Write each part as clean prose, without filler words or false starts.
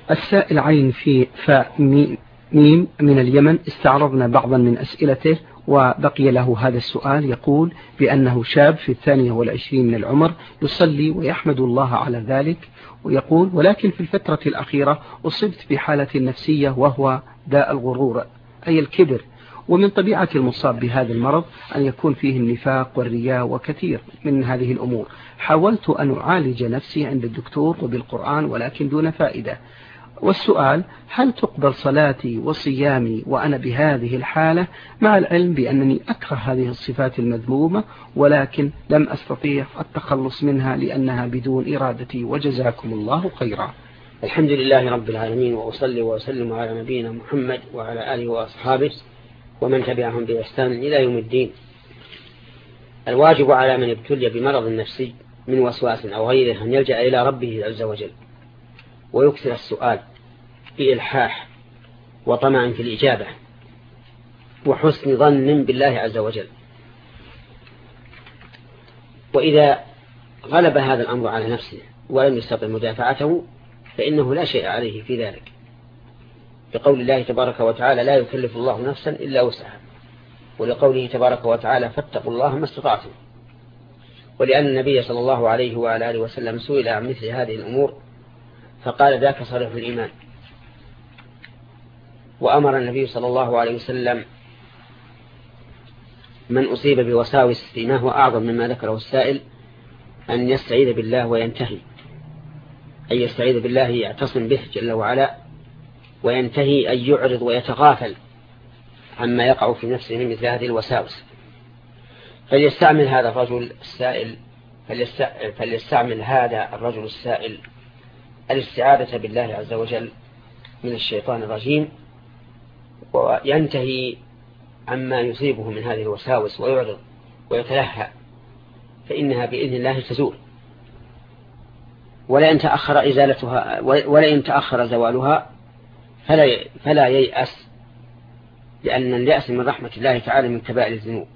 السائل عين في فاء ميم من اليمن استعرضنا بعضا من أسئلته وبقي له هذا السؤال. يقول بأنه شاب في 22 من العمر يصلي ويحمد الله على ذلك، ويقول ولكن في الفترة الأخيرة أصبت بحالة نفسية وهو داء الغرور أي الكبر، ومن طبيعة المصاب بهذا المرض أن يكون فيه النفاق والرياء وكثير من هذه الأمور. حاولت أن أعالج نفسي عند الدكتور وبالقرآن ولكن دون فائدة. والسؤال هل تقبل صلاتي وصيامي وأنا بهذه الحالة، مع العلم بأنني أكره هذه الصفات المذمومة ولكن لم أستطيع التخلص منها لأنها بدون إرادتي، وجزاكم الله خيرا. الحمد لله رب العالمين، وأصلي وأسلم على نبينا محمد وعلى آله وأصحابه ومن تبعهم بإحسان إلى يوم الدين. الواجب على من ابتلي بمرض نفسي من وسواس أو غيره أن يلجأ إلى ربه عز وجل ويكثر السؤال بإلحاح وطمع في الإجابة وحسن ظن بالله عز وجل. وإذا غلب هذا الأمر على نفسه ولم يستطع مدافعته فإنه لا شيء عليه في ذلك، لقول الله تبارك وتعالى لا يكلف الله نفسا إلا وسعها، ولقوله تبارك وتعالى فاتقوا الله ما استطعتم، ولأن النبي صلى الله عليه وعلى آله وسلم سئل عن مثل هذه الأمور فقال ذاك صريح الإيمان. وأمر النبي صلى الله عليه وسلم من أصيب بوساوس فيما هو أعظم مما ذكره السائل أن يستعيذ بالله وينتهي، أن يستعيذ بالله يعتصم به جل وعلا، وينتهي أن يعرض ويتغافل عما يقع في نفسه من مثل هذه الوساوس. فليستعمل هذا الرجل السائل فليستعمل هذا الرجل السائل الاستعاذة بالله عز وجل من الشيطان الرجيم، وينتهي عما يصيبه من هذه الوساوس ويعرض ويتلهى، فإنها بإذن الله تزول. ولئن تأخر إزالتها ولئن تأخر زوالها فلا ييأس، لأن اليأس من رحمة الله تعالى من كبائر الذنوب،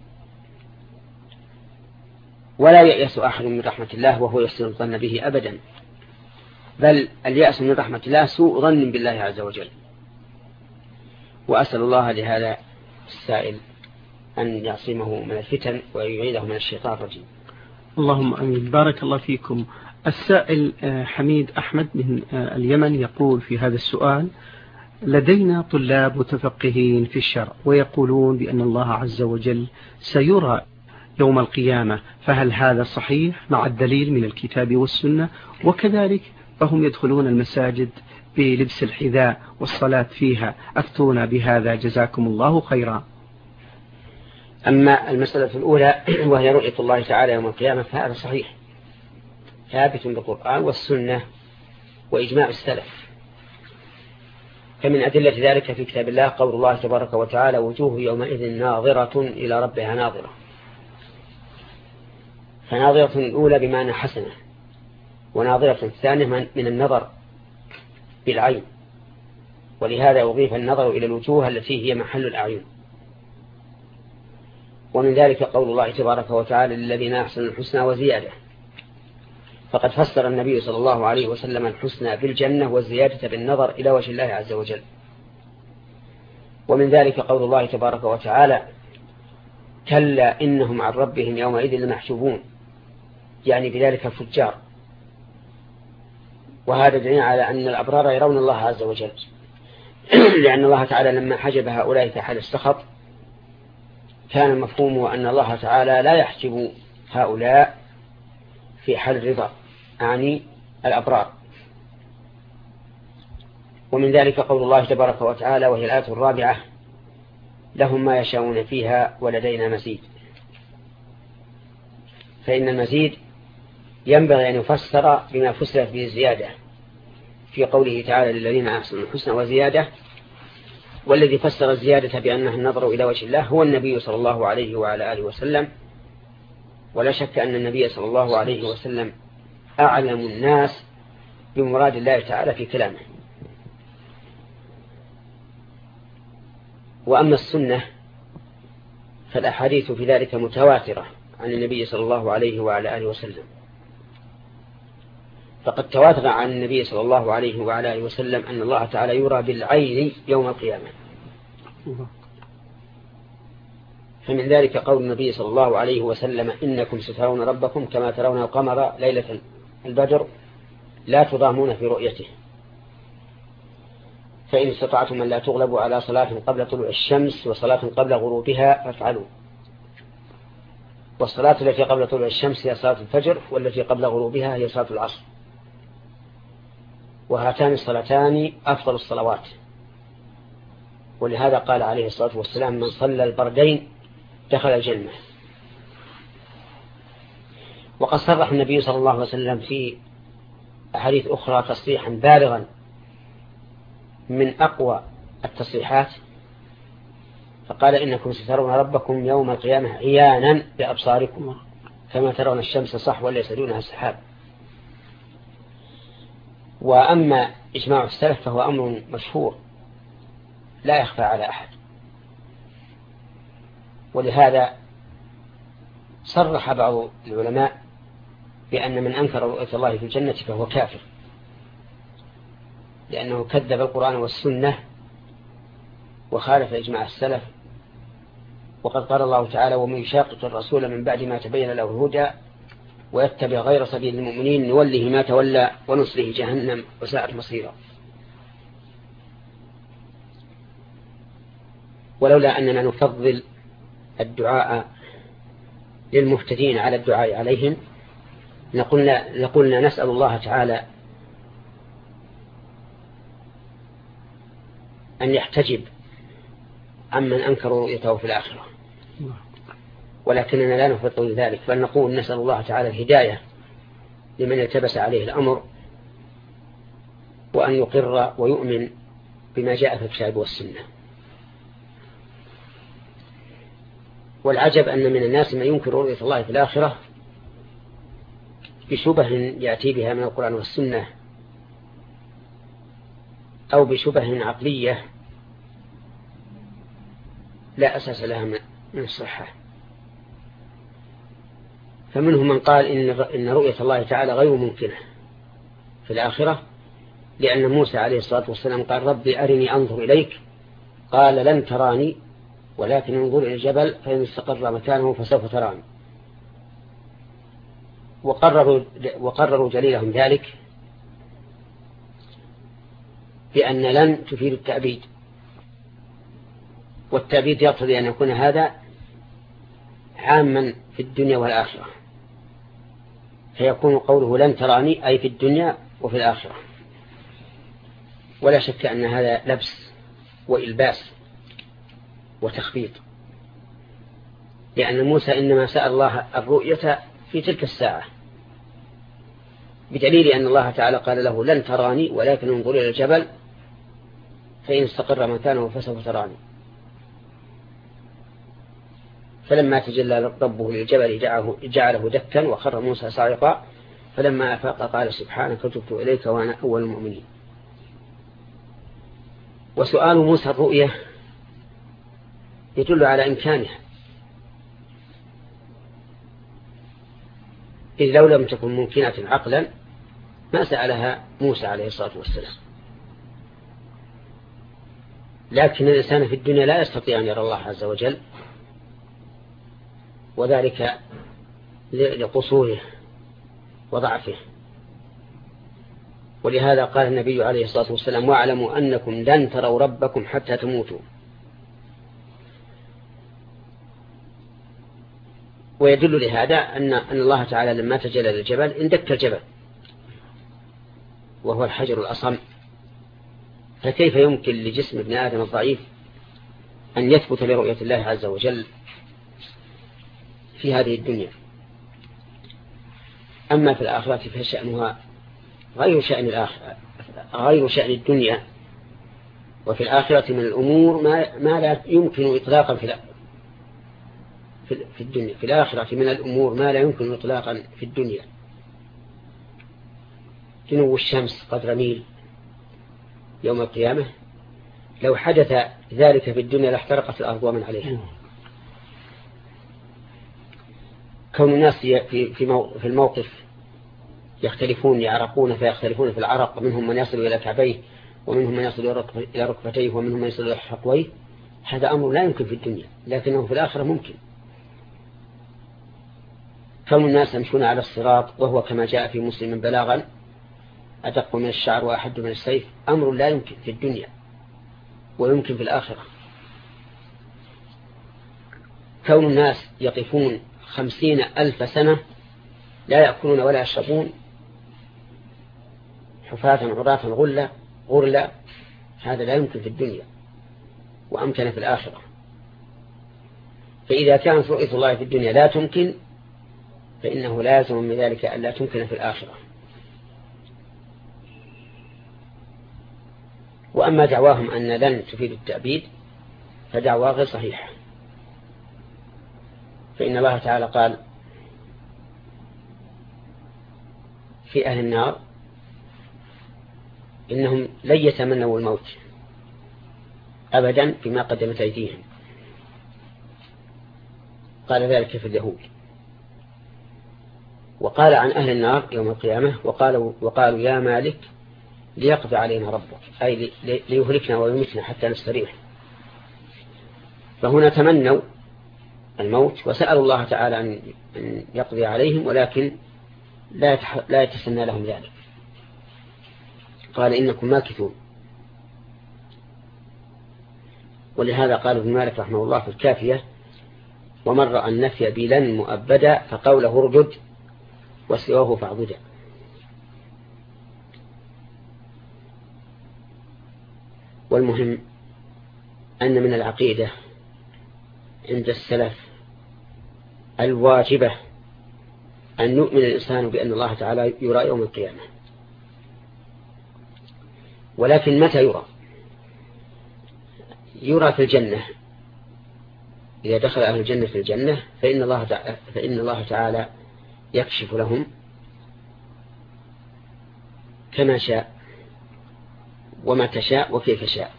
ولا ييأس أحد من رحمة الله وهو يحسن الظن به أبدا، بل اليأس من رحمة الله سوء ظن بالله عز وجل. وأسأل الله لهذا السائل أن يعصمه من الفتن ويعيده من الشيطان الرجيم. اللهم أمين. بارك الله فيكم. السائل حميد أحمد من اليمن يقول في هذا السؤال لدينا طلاب متفقهين في الشرع ويقولون بأن الله عز وجل سيرى يوم القيامة، فهل هذا صحيح مع الدليل من الكتاب والسنة؟ وكذلك فهم يدخلون المساجد بلبس الحذاء والصلاة فيها، أفتونا بهذا جزاكم الله خيرا. أما المسألة الأولى وهي رؤية الله تعالى يوم القيامة فهذا صحيح ثابت بالقرآن والسنة وإجماع السلف. فمن أدلة ذلك في كتاب الله قول الله تبارك وتعالى وجوه يومئذ ناظرة إلى ربها ناظرة، فناظرة الأولى بمعنى حسنة، وناظرة الثانية من النظر بالعين، ولهذا أضيف النظر إلى الوجوه التي هي محل الأعين. ومن ذلك قول الله تبارك وتعالى للذين أحسنوا الحسنى وزيادة، فقد فسر النبي صلى الله عليه وسلم الحسنى بالجنة والزيادة بالنظر إلى وجه الله عز وجل. ومن ذلك قول الله تبارك وتعالى كلا إنهم عن ربهم يومئذ لمحجوبون، يعني بذلك الفجار. وهذا دليل على أن الأبرار يرون الله عز وجل، لأن الله تعالى لما حجب هؤلاء في حال السخط كان المفهوم أن الله تعالى لا يحجب هؤلاء في حال الرضا، يعني الأبرار. ومن ذلك قول الله تبارك وتعالى وهي الآية الرابعة لهم ما يشاءون فيها ولدينا مزيد. فإن المزيد ينبغي أن يفسر بما فسرت به الزيادة في قوله تعالى للذين أحسنوا الحسنى وزيادة، والذي فسر الزيادة بأنها النظر إلى وجه الله هو النبي صلى الله عليه وعلى آله وسلم. ولا شك أن النبي صلى الله عليه وسلم أعلم الناس بمراد الله تعالى في كلامه. وأما السنة فالأحاديث في ذلك متواترة عن النبي صلى الله عليه وعلى آله وسلم، فقد تواتر عن النبي صلى الله عليه وعلى آله وسلم أن الله تعالى يرى بالعين يوم القيامة. فمن ذلك قول النبي صلى الله عليه وسلم إنكم سترون ربكم كما ترون القمر ليلة البدر لا تضامون في رؤيته، فإن استطعتم أن لا تغلبوا على صلاة قبل طلوع الشمس وصلاة قبل غروبها فافعلوا. والصلاة التي قبل طلوع الشمس هي صلاة الفجر، والتي قبل غروبها هي صلاة العصر، وهاتان الصلاتان أفضل الصلوات. ولهذا قال عليه الصلاة والسلام من صلى البردين دخل الجنة. وقد صرح النبي صلى الله عليه وسلم في أحاديث أخرى تصريحا بالغا من أقوى التصريحات، فقال إنكم سترون ربكم يوم القيامة عيانا بأبصاركم كما ترون الشمس صحوا ليس دونها سحاب. وأما إجماع السلف فهو أمر مشهور لا يخفى على أحد، ولهذا صرح بعض العلماء بأن من أنكر رؤية الله في الجنة فهو كافر، لأنه كذب القرآن والسنة وخالف إجماع السلف. وقد قال الله تعالى ومن يشاقق الرسول من بعد ما تبين له الهدى ويتبع غير سبيل المؤمنين نوله ما تولى ونصله جهنم وساءت مصيرا. ولولا أننا نفضل الدعاء للمهتدين على الدعاء عليهم لقلنا نسأل الله تعالى أن يحتجب عمن أنكروا رؤيته في الآخرة، ولكننا لا نفضل ذلك، بل نقول نسأل الله تعالى الهداية لمن التبس عليه الأمر، وأن يقر ويؤمن بما جاء في الكتاب والسنة. والعجب أن من الناس من ينكر رؤية الله في الآخرة بشبه يأتي بها من القرآن والسنة أو بشبه عقلية لا أساس لها من الصحة. فمنهم من قال إن رؤية الله تعالى غير ممكنة في الآخرة، لأن موسى عليه الصلاة والسلام قال ربي أرني أنظر إليك، قال لن تراني ولكن انظر إلى الجبل فإن استقر مكانه فسوف تراني. وقرروا دليلهم ذلك بأن لن تفيد التأبيد، والتأبيد يقتضي أن يكون هذا عاما في الدنيا والآخرة، فيكون قوله لن تراني أي في الدنيا وفي الآخرة. ولا شك أن هذا لبس وإلباس وتخفيض، لأن موسى إنما سأل الله الرؤية في تلك الساعة، بدليل أن الله تعالى قال له لن تراني ولكن انظر إلى الجبل فإن استقر مكانه فسوف تراني. فلما تجلى ربه للجبل جعله دكا وخر موسى صاعقا فلما أفاق قال سبحانك تبت إليك وأنا أول المؤمنين. وسؤال موسى الرؤية يدل على إمكانها، إذ لو لم تكن ممكنة عقلا ما سألها موسى عليه الصلاة والسلام. لكن الإنسان في الدنيا لا يستطيع أن يرى الله عز وجل، وذلك لقصوره وضعفه. ولهذا قال النبي عليه الصلاة والسلام واعلموا أنكم لن تروا ربكم حتى تموتوا. ويدل لهذا أن الله تعالى لما تجلى للجبل اندك الجبل وهو الحجر الأصم، فكيف يمكن لجسم ابن آدم الضعيف أن يثبت لرؤية الله عز وجل في هذه الدنيا؟ أما في الآخرة فشأنها غير شأن الدنيا. وفي الآخرة من الأمور ما لا يمكن إطلاقا في الدنيا. في الآخرة من الأمور ما لا يمكن إطلاقا في الدنيا، جنو الشمس قدر ميل يوم القيامة، لو حدث ذلك في الدنيا لاحترقت الأرض ومن عليها. كون الناس في الموقف يختلفون يعرقون فيختلفون في العرق، منهم من يصل إلى كعبيه ومنهم من يصل إلى ركبتيه ومنهم من يصل إلى حقويه. هذا أمر لا يمكن في الدنيا، لكنه في الآخرة ممكن. كون الناس يمشون على الصراط وهو كما جاء في مسلم بلاغا أدق من الشعر وأحد من السيف، أمر لا يمكن في الدنيا ويمكن في الآخرة. كون الناس يقفون 50,000 سنة لا يأكلون ولا يشربون حفاة عراة غرلا، هذا لا يمكن في الدنيا وأمكن في الآخرة. فإذا كانت رؤية الله في الدنيا لا تمكن، فإنه لازم من ذلك أن لا تمكن في الآخرة. وأما دعواهم أن لن تفيد التأبيد فدعوى غير صحيحة، فإن الله تعالى قال في أهل النار إنهم لن يتمنوا الموت أبدا بما قدمت أيديهم، قال ذلك في اليهود. وقال عن أهل النار يوم القيامة وقالوا يا مالك ليقضي علينا ربك، أي ليهلكنا ويمتنا حتى نستريح. فهنا تمنوا الموت وسألوا الله تعالى أن يقضي عليهم، ولكن لا يتسنى لهم ذلك، قال إنكم ماكثون. ولهذا قال ابن مالك رحمه الله في الكافية ومن رأى النفي بلن مؤبدا فقوله ارجد وسواه فاعبدا. والمهم أن من العقيدة عند السلف الواجبة أن يؤمن الإنسان بأن الله تعالى يرى يوم القيامة. ولكن متى يرى في الجنة؟ إذا دخل أهل الجنة في الجنة فإن الله تعالى يكشف لهم كما شاء ومتى شاء وكيف شاء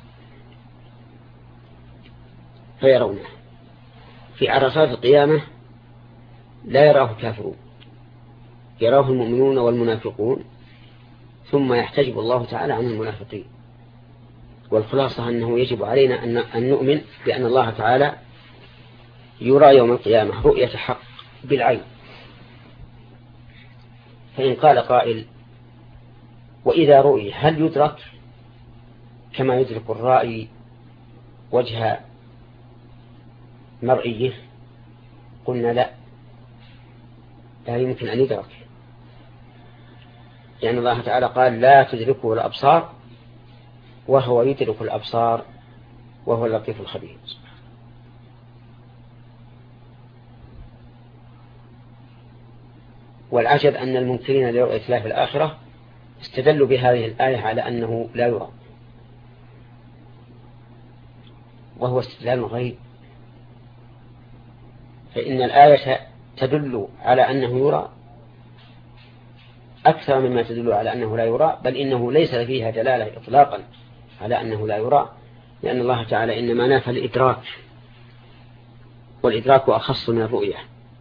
فيرونه. في عرصات القيامة لا يراه الكافرون، يراه المؤمنون والمنافقون، ثم يحتجب الله تعالى عن المنافقين. والخلاصة أنه يجب علينا أن نؤمن بأن الله تعالى يرى يوم القيامة رؤية حق بالعين. فإن قال قائل وإذا رؤي هل يدرك كما يدرك الرائي وجه مرئيه؟ قلنا لا يمكن أن يدرك، لأن الله تعالى قال لا تدركه الأبصار وهو يدرك الأبصار وهو اللطيف الخبير. والعجب أن المنكرين لرؤية الله في الآخرة استدلوا بهذه الآية على أنه لا يرى، وهو استدلال غريب. فإن الآية تدل على أنه يرى أكثر مما تدل على أنه لا يرى، بل إنه ليس فيها دلالة إطلاقا على أنه لا يرى، لأن الله تعالى إنما نافى الإدراك، والإدراك أخص من الرؤية.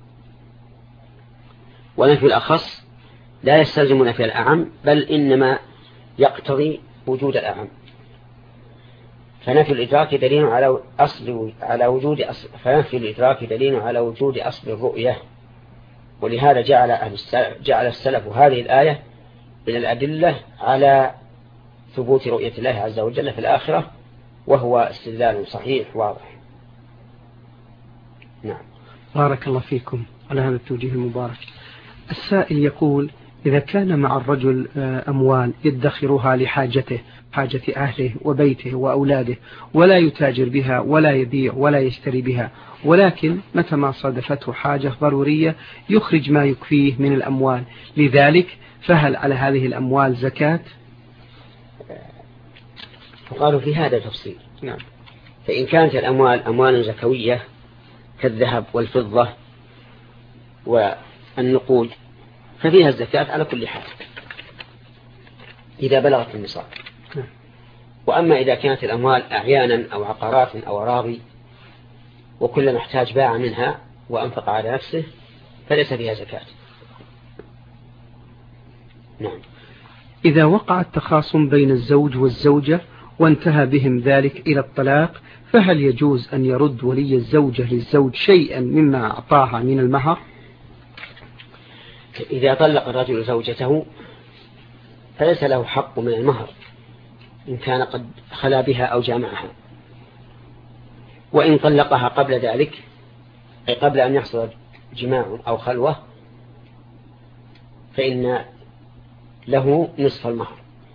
ونفي الأخص لا يستلزم نفي الأعم، بل إنما يقتضي وجود الأعم. فنفي الإدراك دليل على وجود أصل الرؤية. ولهذا جعل السلف هذه الآية من الأدلة على ثبوت رؤية الله عز وجل في الآخرة، وهو استدلال صحيح واضح. نعم. بارك الله فيكم على هذا التوجيه المبارك. السائل يقول إذا كان مع الرجل أموال يدخرها لحاجته، حاجة أهله وبيته وأولاده، ولا يتاجر بها ولا يبيع ولا يشتري بها، ولكن متى ما صادفته حاجة ضرورية يخرج ما يكفيه من الأموال لذلك، فهل على هذه الأموال زكاة؟ وقالوا في هذا تفصيل. نعم. فإن كانت الأموال أموال زكوية كالذهب والفضة والنقود ففيها الزكاة على كل حال إذا بلغت النصاب. وأما إذا كانت الأموال أعيانا أو عقارات أو أراضي وكل محتاج باع منها وأنفق على نفسه فليس فيها زكاة. نعم. إذا وقع التخاصم بين الزوج والزوجة وانتهى بهم ذلك إلى الطلاق، فهل يجوز أن يرد ولي الزوجة للزوج شيئا مما أعطاها من المهر؟ إذا طلق الرجل زوجته فليس له حق من المهر إن كان قد خلا بها أو جامعها، وإن طلقها قبل ذلك أي قبل أن يحصل جماع أو خلوة فإن له نصف المهر،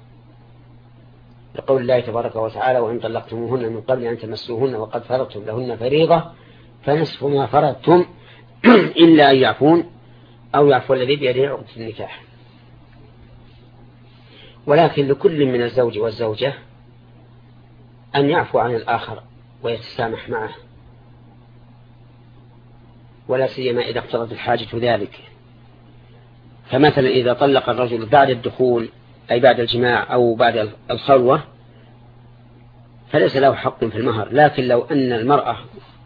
لقول الله تبارك وتعالى: وإن طلقتموهن من قبل أن تمسوهن وقد فرضتم لهن فريضة فنصف ما فرضتم إلا أن يعفون أو يعفو الذي بيده عقدة النكاح. ولكن لكل من الزوج والزوجة أن يعفو عن الآخر ويتسامح معه، ولا سيما إذا اقتضت الحاجة ذلك. فمثلا إذا طلق الرجل بعد الدخول أي بعد الجماع أو بعد الخلوة فليس له حق في المهر، لكن لو أن المرأة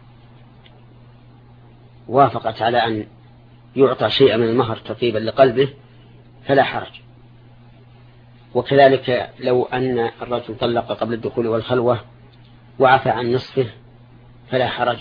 وافقت على أن يعطى شيئا من المهر تطيبا لقلبه فلا حرج. وكذلك لو أن الرجل طلق قبل الدخول والخلوة وعفى عن نصفه فلا حرج.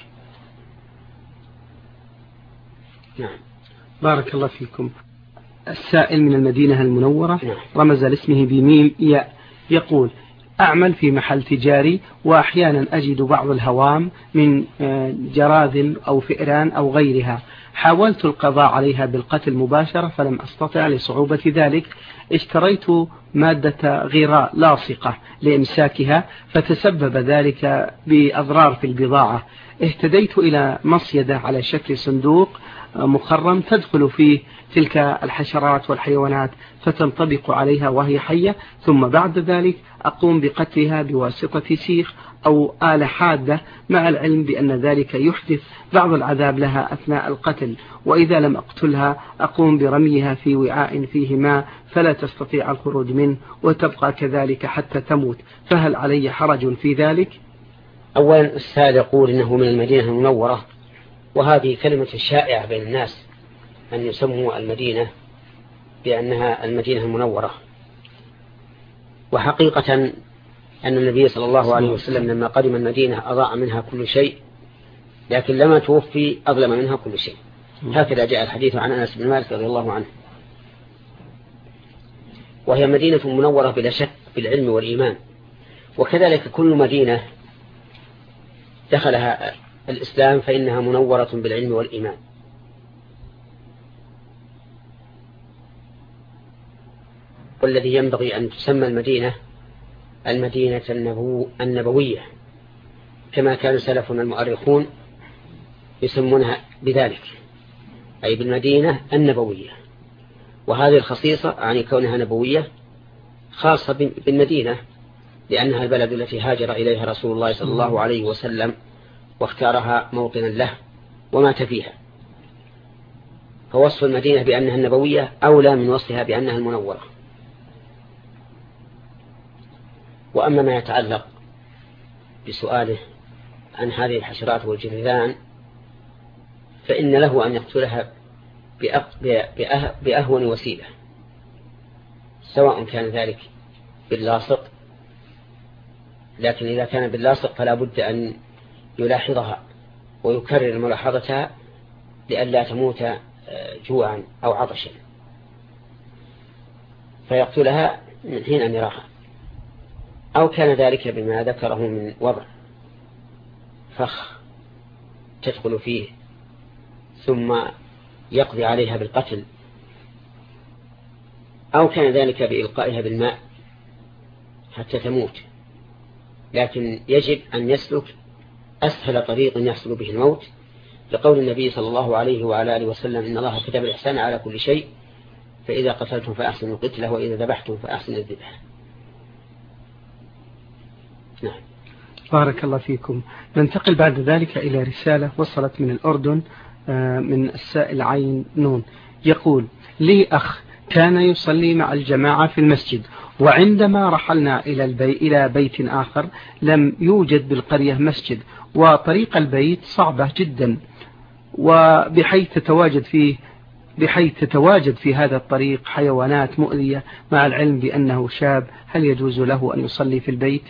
نعم. بارك الله فيكم. السائل من المدينة المنورة نعم. رمز لاسمه بميم ياء، يقول: أعمل في محل تجاري وأحيانا أجد بعض الهوام من جراذ أو فئران أو غيرها، حاولت القضاء عليها بالقتل مباشرة فلم أستطع لصعوبة ذلك، اشتريت مادة غراء لاصقة لإمساكها فتسبب ذلك بأضرار في البضاعة، اهتديت إلى مصيدة على شكل صندوق مخرم تدخل فيه تلك الحشرات والحيوانات فتنطبق عليها وهي حية، ثم بعد ذلك أقوم بقتلها بواسطة سيخ أو آلة حادة، مع العلم بأن ذلك يحدث بعض العذاب لها أثناء القتل، وإذا لم أقتلها أقوم برميها في وعاء فيه ماء فلا تستطيع الخروج منه وتبقى كذلك حتى تموت، فهل علي حرج في ذلك؟ أولا السائل يقول إنه من المدينة المنورة، وهذه كلمة شائعة بين الناس أن يسموا المدينة بأنها المدينة المنورة، وحقيقة أن النبي صلى الله عليه وسلم لما قدم المدينة أضاع منها كل شيء، لكن لما توفي أظلم منها كل شيء. هكذا جاء الحديث عن أنس بن مالك رضي الله عنه. وهي مدينة منورة بلا شك بالعلم والإيمان، وكذلك كل مدينة دخلها الإسلام فإنها منورة بالعلم والإيمان. والذي ينبغي أن تسمى المدينة النبوية، كما كان سلفنا المؤرخون يسمونها بذلك، أي بالمدينة النبوية. وهذه الخصيصة عن كونها نبوية خاصة بالمدينة، لأنها البلد التي هاجر إليها رسول الله صلى الله عليه وسلم واختارها موطنا له ومات فيها، فوصف المدينة بأنها النبوية أولى من وصفها بأنها المنورة. وأما ما يتعلق بسؤاله عن هذه الحشرات والجرذان فإن له أن يقتلها بأهون وسيلة، سواء كان ذلك باللاصق، لكن إذا كان باللاصق فلا بد أن يلاحظها ويكرر ملاحظتها لئلا تموت جوعا أو عطشا، فيقتلها من حين أن يراها. أو كان ذلك بما ذكره من وضع فخ تدخل فيه ثم يقضي عليها بالقتل، أو كان ذلك بإلقائها بالماء حتى تموت، لكن يجب أن يسلك أسهل طريق يحصل به الموت، لقول النبي صلى الله عليه وعلى آله وسلم: إن الله كتب الإحسان على كل شيء، فإذا قتلتم فأحسنوا القتلة وإذا ذبحتم فأحسنوا الذبح. نعم. بارك الله فيكم. ننتقل بعد ذلك إلى رسالة وصلت من الأردن من السائل عين نون، يقول: لي أخ كان يصلي مع الجماعة في المسجد، وعندما رحلنا إلى بيت آخر لم يوجد بالقرية مسجد، وطريق البيت صعبة جدا وبحيث تتواجد فيه بحيث تتواجد في هذا الطريق حيوانات مؤذية مع العلم بأنه شاب، هل يجوز له أن يصلي في البيت؟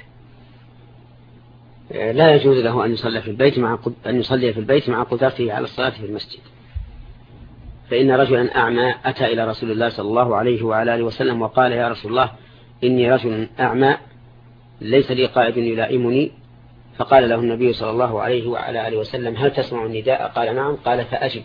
لا يجوز له أن يصلي في البيت مع قدرته على الصلاة في المسجد. فإن رجلا أعمى أتى إلى رسول الله صلى الله عليه وعلى آله وسلم وقال: يا رسول الله، إني رجل أعمى ليس لي قائد يلائمني. فقال له النبي صلى الله عليه وعلى آله وسلم: هل تسمع النداء؟ قال: نعم. قال: فأجب.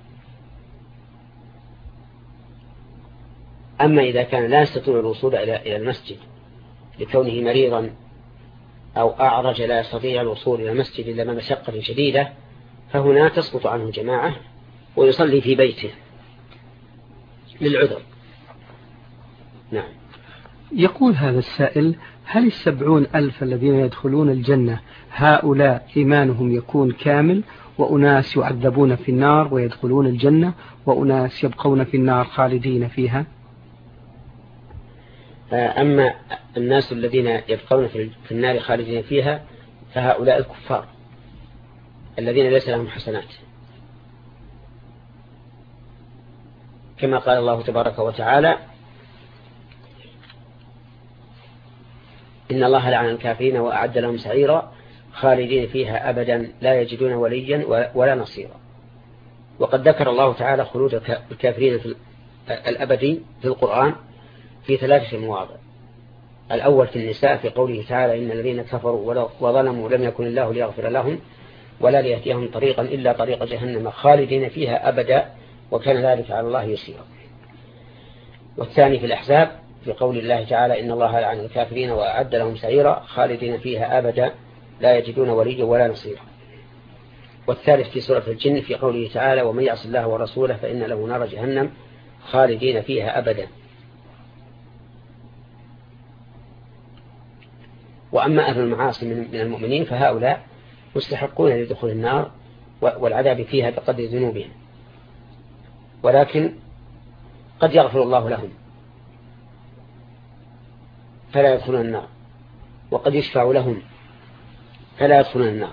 أما إذا كان لا يستطيع الوصول إلى المسجد لكونه مريضا أو أعرج لا يستطيع الوصول إلى المسجد إلا بمشقة شديدة، فهنا تسقط عنه جماعة ويصلي في بيته للعذر. نعم. يقول هذا السائل: هل 70,000 الذين يدخلون الجنة هؤلاء إيمانهم يكون كامل، وأناس يعذبون في النار ويدخلون الجنة، وأناس يبقون في النار خالدين فيها؟ أما الناس الذين يبقون في النار خالدين فيها فهؤلاء الكفار الذين ليس لهم حسنات، كما قال الله تبارك وتعالى: إن الله لعن الكافرين وأعد لهم سعيرا خالدين فيها أبدا لا يجدون وليا ولا نصيرا. وقد ذكر الله تعالى خلود الكافرين الأبدي في القرآن في 3 مواضع. الأول في النساء في قوله تعالى: إن الذين كفروا وظلموا لم يكن الله ليغفر لهم ولا ليهديهم طريقا إلا طريق جهنم خالدين فيها أبدا وكان ذلك على الله يسيرا. والثاني في الأحزاب في قول الله تعالى: إن الله لعن الكافرين وأعد لهم سعيرا خالدين فيها أبدا لا يجدون وليا ولا نصيرا. والثالث في سورة الجن في قوله تعالى: ومن يعص الله ورسوله فإن له نار جهنم خالدين فيها أبدا. وأما أهل المعاصي من المؤمنين فهؤلاء مستحقون لدخول النار والعذاب فيها بقدر ذنوبهم، ولكن قد يغفر الله لهم فلا يدخلون النار، وقد يشفع لهم فلا يدخلون النار.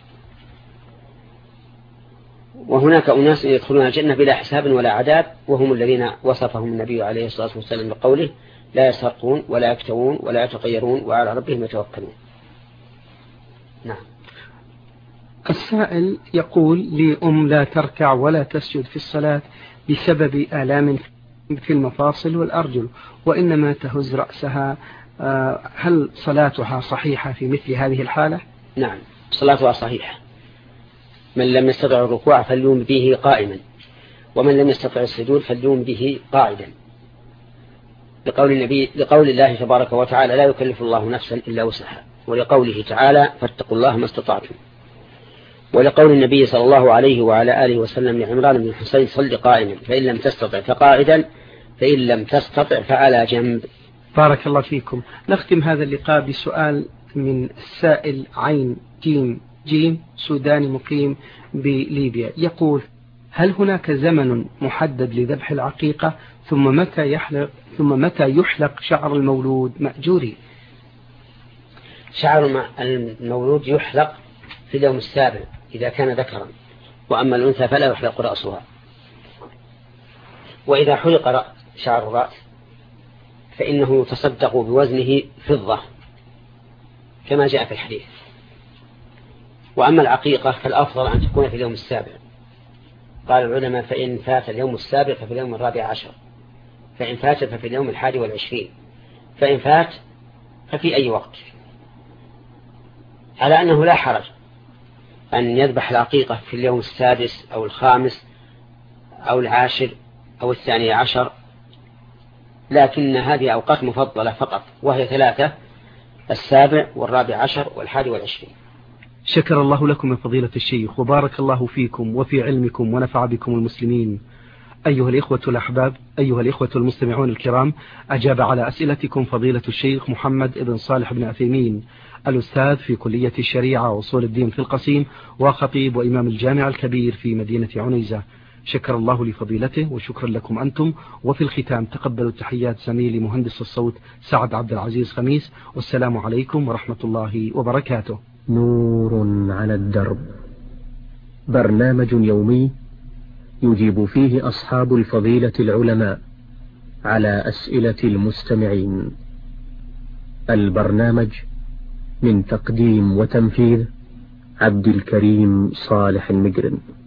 وهناك أناس يدخلون الجنة بلا حساب ولا عذاب، وهم الذين وصفهم النبي عليه الصلاة والسلام بقوله: لا يسرقون ولا يكتوون ولا يتطيرون وعلى ربهم يتوكلون. نعم. السائل يقول: لي لا تركع ولا تسجد في الصلاة بسبب آلام في المفاصل والأرجل، وإنما تهز رأسها، هل صلاتها صحيحة في مثل هذه الحالة؟ نعم، صلاتها صحيحة. من لم يستطع الركوع فليوم به قائما، ومن لم يستطع السجود فليوم به قاعدا، لقول الله تبارك وتعالى: لا يكلف الله نفسا إلا وسعها، ولقوله تعالى: فاتقوا الله ما استطعتم، ولقول النبي صلى الله عليه وعلى آله وسلم لعمران بن حسين: صل قائما فإن لم تستطع فقاعدا فإن لم تستطع فعلى جنب. بارك الله فيكم. نختم هذا اللقاء بسؤال من السائل عين جيم سوداني مقيم بليبيا، يقول: هل هناك زمن محدد لذبح العقيقة؟ ثم متى يحلق شعر المولود مأجوري؟ شعر المولود يحلق في اليوم السابع إذا كان ذكرا، وأما الأنثى فلا يحلق رأسها. وإذا حلق شعر الرأس فإنه يتصدق بوزنه فضة كما جاء في الحديث. وأما العقيقة فالأفضل أن تكون في اليوم السابع. قال العلماء: فإن فات اليوم السابع ففي اليوم 14، فإن فات ففي اليوم 21، فإن فات ففي أي وقت، على أنه لا حرج أن يذبح العقيقة في اليوم 6 أو 5 أو 10 أو 12، لكن هذه أوقات مفضلة فقط، وهي 3: 7 و14 و21. شكر الله لكم من فضيلة الشيخ، وبارك الله فيكم وفي علمكم ونفع بكم المسلمين. أيها الإخوة الأحباب، أيها الإخوة المستمعون الكرام، أجاب على أسئلتكم فضيلة الشيخ محمد بن صالح بن عثيمين، الأستاذ في كلية الشريعة وأصول الدين في القصيم، وخطيب وإمام الجامع الكبير في مدينة عنيزة. شكر الله لفضيلته وشكرا لكم أنتم. وفي الختام تقبلوا تحيات زميلي مهندس الصوت سعد عبد العزيز خميس، والسلام عليكم ورحمة الله وبركاته. نور على الدرب، برنامج يومي يجيب فيه أصحاب الفضيلة العلماء على أسئلة المستمعين. البرنامج من تقديم وتنفيذ عبد الكريم صالح المجرم.